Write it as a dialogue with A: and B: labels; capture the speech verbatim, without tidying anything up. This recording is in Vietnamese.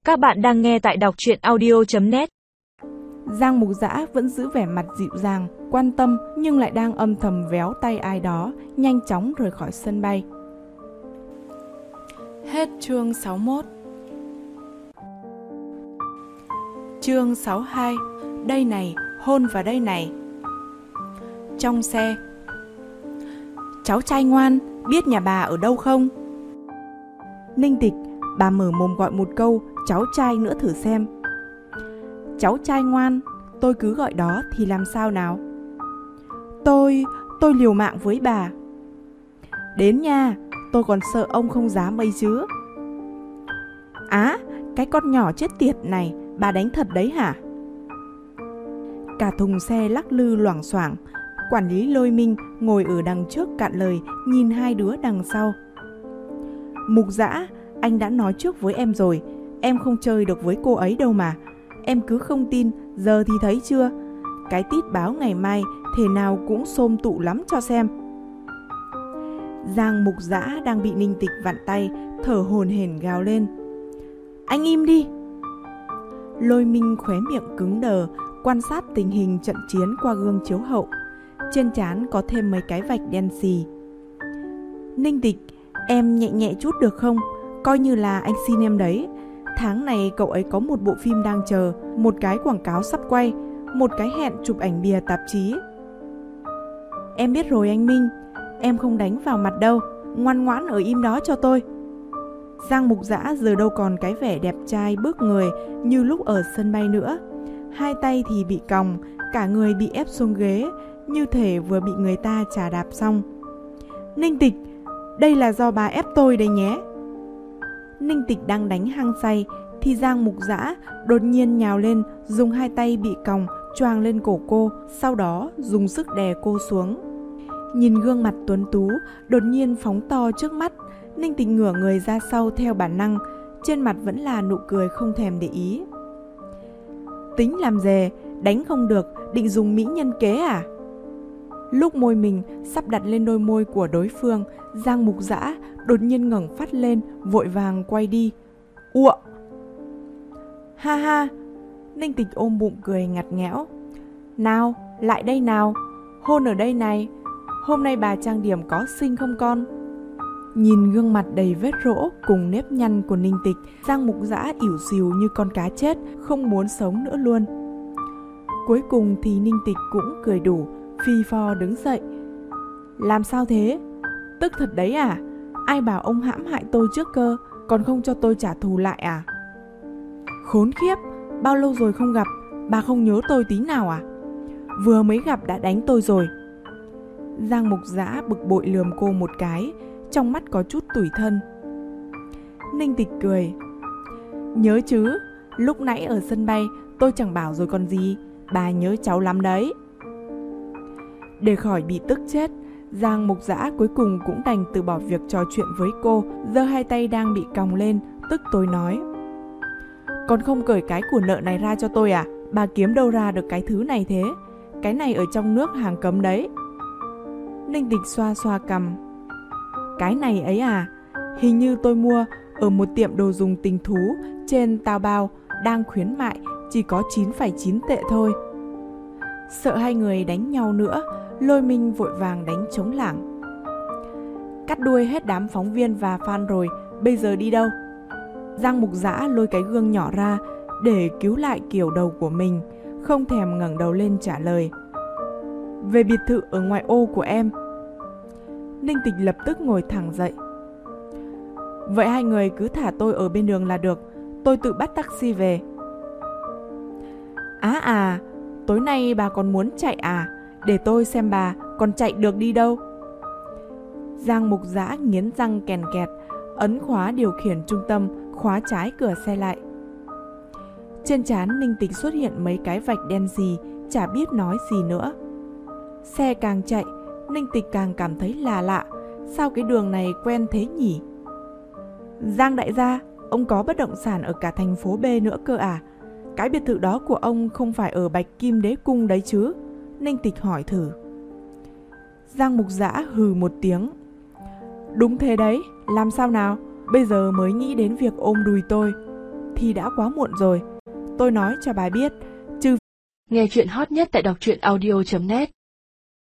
A: Các bạn đang nghe tại đọc truyện audio chấm net.
B: Giang Mục Dã vẫn giữ vẻ mặt dịu dàng, quan tâm nhưng lại đang âm thầm véo tay ai đó, nhanh chóng rời khỏi sân bay. Hết chương sáu mươi mốt. Chương sáu mươi hai. Đây này, hôn vào đây này. Trong xe. Cháu trai ngoan, biết nhà bà ở đâu không? Ninh Tịch, bà mở mồm gọi một câu cháu trai nữa thử xem. Cháu trai ngoan, tôi cứ gọi đó thì làm sao nào? Tôi, tôi liều mạng với bà. Đến nha, tôi còn sợ ông không dám ấy chứ. Á, cái con nhỏ chết tiệt này, bà đánh thật đấy hả? Cả thùng xe lắc lư loảng xoảng. Quản lý Lôi Minh ngồi ở đằng trước cạn lời, nhìn hai đứa đằng sau. Mục Dã, anh đã nói trước với em rồi, em không chơi được với cô ấy đâu mà. Em cứ không tin, giờ thì thấy chưa? Cái tít báo ngày mai thể nào cũng xôm tụ lắm cho xem. Giang Mục Dã đang bị Ninh Tịch vặn tay, thở hổn hển gào lên. Anh im đi! Lôi Minh khóe miệng cứng đờ, quan sát tình hình trận chiến qua gương chiếu hậu. Trên trán có thêm mấy cái vạch đen xì. Ninh Tịch, em nhẹ nhẹ chút được không? Coi như là anh xin em đấy. Tháng này cậu ấy có một bộ phim đang chờ, một cái quảng cáo sắp quay, một cái hẹn chụp ảnh bìa tạp chí. Em biết rồi anh Minh, em không đánh vào mặt đâu, ngoan ngoãn ở im đó cho tôi. Giang Mục Dã giờ đâu còn cái vẻ đẹp trai bước người như lúc ở sân bay nữa. Hai tay thì bị còng, cả người bị ép xuống ghế, như thể vừa bị người ta chà đạp xong. Ninh Tịch, đây là do bà ép tôi đấy nhé. Ninh Tịch đang đánh hăng say thì Giang Mục Dã đột nhiên nhào lên, dùng hai tay bị còng choàng lên cổ cô, sau đó dùng sức đè cô xuống. Nhìn gương mặt tuấn tú đột nhiên phóng to trước mắt, Ninh Tịch ngửa người ra sau theo bản năng, trên mặt vẫn là nụ cười không thèm để ý. Tính làm dè, đánh không được, định dùng mỹ nhân kế à? Lúc môi mình sắp đặt lên đôi môi của đối phương, Giang Mục Dã đột nhiên ngẩng phát lên, vội vàng quay đi. Ụa! Ha ha! Ninh Tịch ôm bụng cười ngặt nghẽo. Nào, lại đây nào, hôn ở đây này. Hôm nay bà trang điểm có xinh không con? Nhìn gương mặt đầy vết rỗ cùng nếp nhăn của Ninh Tịch, Giang Mục Dã ỉu xìu như con cá chết, không muốn sống nữa luôn. Cuối cùng thì Ninh Tịch cũng cười đủ, phi phò đứng dậy. Làm sao thế? Tức thật đấy à? Ai bảo ông hãm hại tôi trước cơ, còn không cho tôi trả thù lại à? Khốn khiếp, bao lâu rồi không gặp, bà không nhớ tôi tí nào à? Vừa mới gặp đã đánh tôi rồi. Giang Mục Dã bực bội lườm cô một cái, trong mắt có chút tủi thân. Ninh Tịch cười. Nhớ chứ, lúc nãy ở sân bay tôi chẳng bảo rồi còn gì, bà nhớ cháu lắm đấy. Để khỏi bị tức chết, Giang Mục Dã cuối cùng cũng đành từ bỏ việc trò chuyện với cô, giơ hai tay đang bị còng lên, tức tối nói. Còn không cởi cái của nợ này ra cho tôi à? Bà kiếm đâu ra được cái thứ này thế? Cái này ở trong nước hàng cấm đấy. Ninh Tịch xoa xoa cằm. Cái này ấy à? Hình như tôi mua ở một tiệm đồ dùng tình thú trên Taobao, đang khuyến mại, chỉ có chín phẩy chín tệ thôi. Sợ hai người đánh nhau nữa, Lôi Minh vội vàng đánh trống lảng. Cắt đuôi hết đám phóng viên và fan rồi, bây giờ đi đâu? Giang Mục Dã lôi cái gương nhỏ ra để cứu lại kiểu đầu của mình, không thèm ngẩng đầu lên trả lời. Về biệt thự ở ngoại ô của em. Ninh Tịch lập tức ngồi thẳng dậy. Vậy hai người cứ thả tôi ở bên đường là được, tôi tự bắt taxi về. Á à, tối nay bà còn muốn chạy à? Để tôi xem bà còn chạy được đi đâu. Giang Mục Dã nghiến răng kèn kẹt, ấn khóa điều khiển trung tâm, khóa trái cửa xe lại. Trên trán Ninh Tịch xuất hiện mấy cái vạch đen xì, chả biết nói gì nữa. Xe càng chạy, Ninh Tịch càng cảm thấy là lạ, sao cái đường này quen thế nhỉ? Giang đại gia, ông có bất động sản ở cả thành phố B nữa cơ à? Cái biệt thự đó của ông không phải ở Bạch Kim Đế Cung đấy chứ? Ninh Tịch hỏi thử. Giang Mục Dã hừ một tiếng. Đúng thế đấy, làm sao nào? Bây giờ mới nghĩ đến việc ôm đùi tôi. thì đã quá muộn rồi. Tôi nói cho bà biết, trừ
C: Nghe chuyện hot nhất tại đọc truyện audio chấm net